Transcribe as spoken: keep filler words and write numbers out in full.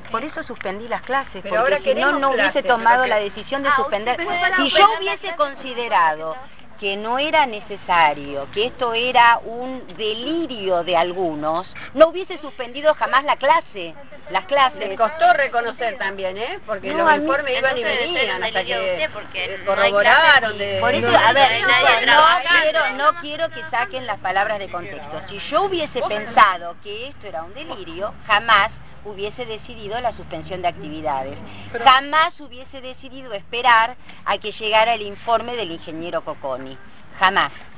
por eso suspendí las clases, Pero ahora porque si no, no hubiese clases, tomado que... la decisión de ah, suspender. Si yo hubiese considerado que no era necesario, que esto era un delirio de algunos, no hubiese suspendido jamás la clase, las clases. Les costó reconocer también, ¿eh? Porque No, los mí, informes iban y venían hasta que porque corroboraron. De... Por eso, a ver, no, no, quiero, no quiero que saquen las palabras de contexto. Si yo hubiese pensado que esto era un delirio, jamás hubiese decidido la suspensión de actividades. Jamás hubiese decidido esperar a que llegara el informe del ingeniero Cocconi. Jamás.